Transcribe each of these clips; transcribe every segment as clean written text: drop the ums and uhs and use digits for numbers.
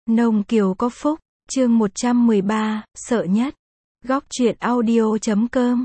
Nông Kiều có phúc, chương 113, sợ nhất. Góc truyện audio.com.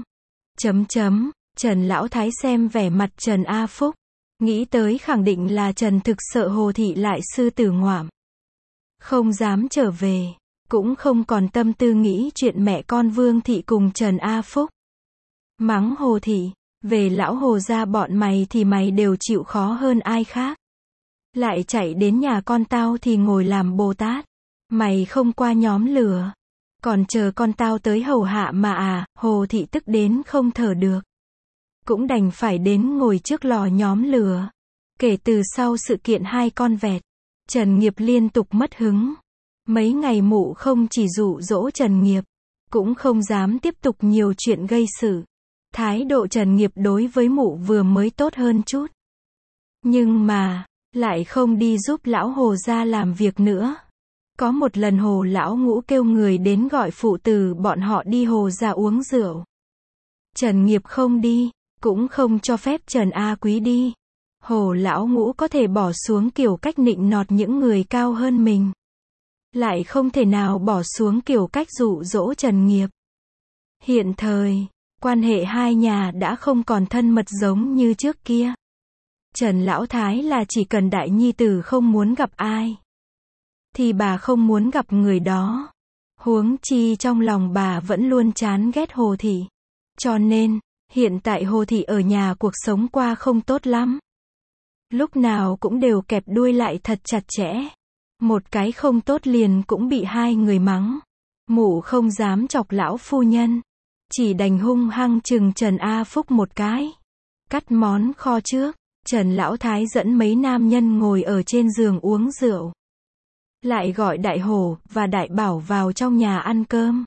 Trần Lão Thái xem vẻ mặt Trần A Phúc, nghĩ tới khẳng định là Trần thực sợ Hồ Thị lại sư tử ngoạm. Không dám trở về, cũng không còn tâm tư nghĩ chuyện mẹ con Vương Thị cùng Trần A Phúc. Mắng Hồ Thị, về lão Hồ gia bọn mày thì mày đều chịu khó hơn ai khác. Lại chạy đến nhà con tao thì ngồi làm Bồ Tát. Mày không qua nhóm lửa, còn chờ con tao tới hầu hạ mà à, Hồ Thị tức đến không thở được. Cũng đành phải đến ngồi trước lò nhóm lửa. Kể từ sau sự kiện hai con vẹt, Trần Nghiệp liên tục mất hứng. Mấy ngày mụ không chỉ dụ dỗ Trần Nghiệp, cũng không dám tiếp tục nhiều chuyện gây sự. Thái độ Trần Nghiệp đối với mụ vừa mới tốt hơn chút. Nhưng mà, lại không đi giúp lão Hồ gia làm việc nữa. Có một lần Hồ lão ngũ kêu người đến gọi phụ tử bọn họ đi Hồ gia uống rượu. Trần Nghiệp không đi, cũng không cho phép Trần A Quý đi. Hồ lão ngũ có thể bỏ xuống kiểu cách nịnh nọt những người cao hơn mình, lại không thể nào bỏ xuống kiểu cách dụ dỗ Trần Nghiệp. Hiện thời, quan hệ hai nhà đã không còn thân mật giống như trước kia. Trần Lão Thái là chỉ cần đại nhi tử không muốn gặp ai, thì bà không muốn gặp người đó. Huống chi trong lòng bà vẫn luôn chán ghét Hồ Thị. Cho nên, hiện tại Hồ Thị ở nhà cuộc sống qua không tốt lắm. Lúc nào cũng đều kẹp đuôi lại thật chặt chẽ. Một cái không tốt liền cũng bị hai người mắng. Mụ không dám chọc lão phu nhân, chỉ đành hung hăng chừng Trần A Phúc một cái. Cắt món kho trước, Trần Lão Thái dẫn mấy nam nhân ngồi ở trên giường uống rượu. Lại gọi Đại Hổ và Đại Bảo vào trong nhà ăn cơm.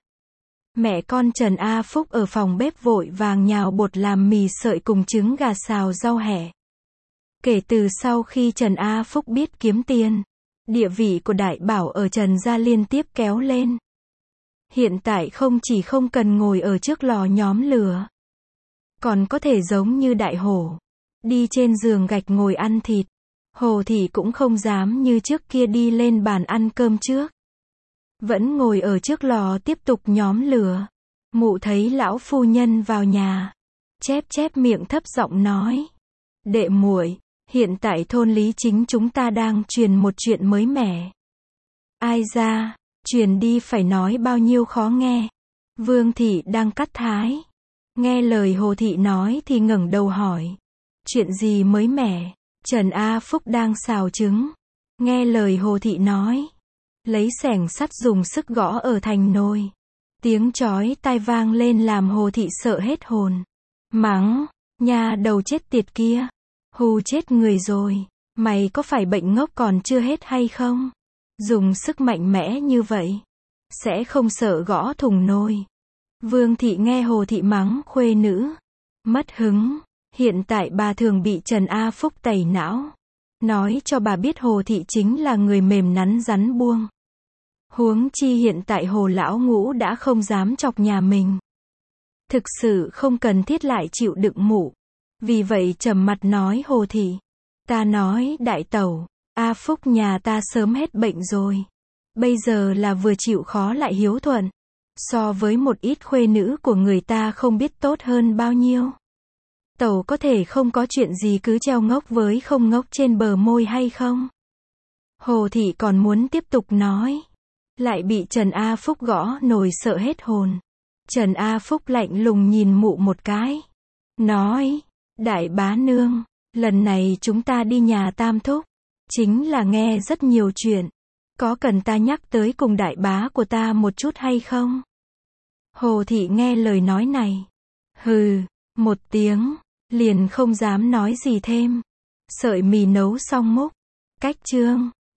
Mẹ con Trần A Phúc ở phòng bếp vội vàng nhào bột làm mì sợi cùng trứng gà xào rau hẹ. Kể từ sau khi Trần A Phúc biết kiếm tiền, địa vị của Đại Bảo ở Trần gia liên tiếp kéo lên. Hiện tại không chỉ không cần ngồi ở trước lò nhóm lửa, còn có thể giống như Đại Hổ, đi trên giường gạch ngồi ăn thịt. Hồ Thị cũng không dám như trước kia đi lên bàn ăn cơm trước, vẫn ngồi ở trước lò tiếp tục nhóm lửa. Mụ thấy lão phu nhân vào nhà, chép miệng thấp giọng nói: "Đệ muội, hiện tại thôn Lý Chính chúng ta đang truyền một chuyện mới mẻ." "Ai ra, truyền đi phải nói bao nhiêu khó nghe." Vương Thị đang cắt thái, nghe lời Hồ Thị nói thì ngẩng đầu hỏi: "Chuyện gì mới mẻ?" Trần A Phúc đang xào trứng, nghe lời Hồ Thị nói, lấy xẻng sắt dùng sức gõ ở thành nồi. Tiếng chói tai vang lên làm Hồ Thị sợ hết hồn. Mắng: "Nhà đầu chết tiệt kia, hù chết người rồi, mày có phải bệnh ngốc còn chưa hết hay không? Dùng sức mạnh mẽ như vậy, sẽ không sợ gõ thùng nồi." Vương Thị nghe Hồ Thị mắng khuê nữ, mất hứng. Hiện tại bà thường bị Trần A Phúc tẩy não, nói cho bà biết Hồ Thị chính là người mềm nắn rắn buông. Huống chi hiện tại Hồ lão ngũ đã không dám chọc nhà mình, thực sự không cần thiết lại chịu đựng mụ. Vì vậy trầm mặt nói: "Hồ Thị, ta nói đại tẩu, A Phúc nhà ta sớm hết bệnh rồi, bây giờ là vừa chịu khó lại hiếu thuận, so với một ít khuê nữ của người ta không biết tốt hơn bao nhiêu. Tẩu có thể không có chuyện gì cứ treo ngốc với không ngốc trên bờ môi hay không?" Hồ Thị còn muốn tiếp tục nói, lại bị Trần A Phúc gõ nồi sợ hết hồn. Trần A Phúc lạnh lùng nhìn mụ một cái, nói: "Đại bá nương, lần này chúng ta đi nhà Tam Thúc, chính là nghe rất nhiều chuyện, có cần ta nhắc tới cùng đại bá của ta một chút hay không?" Hồ Thị nghe lời nói này, hừ một tiếng, liền không dám nói gì thêm. Sợi mì nấu xong múc, cách chương.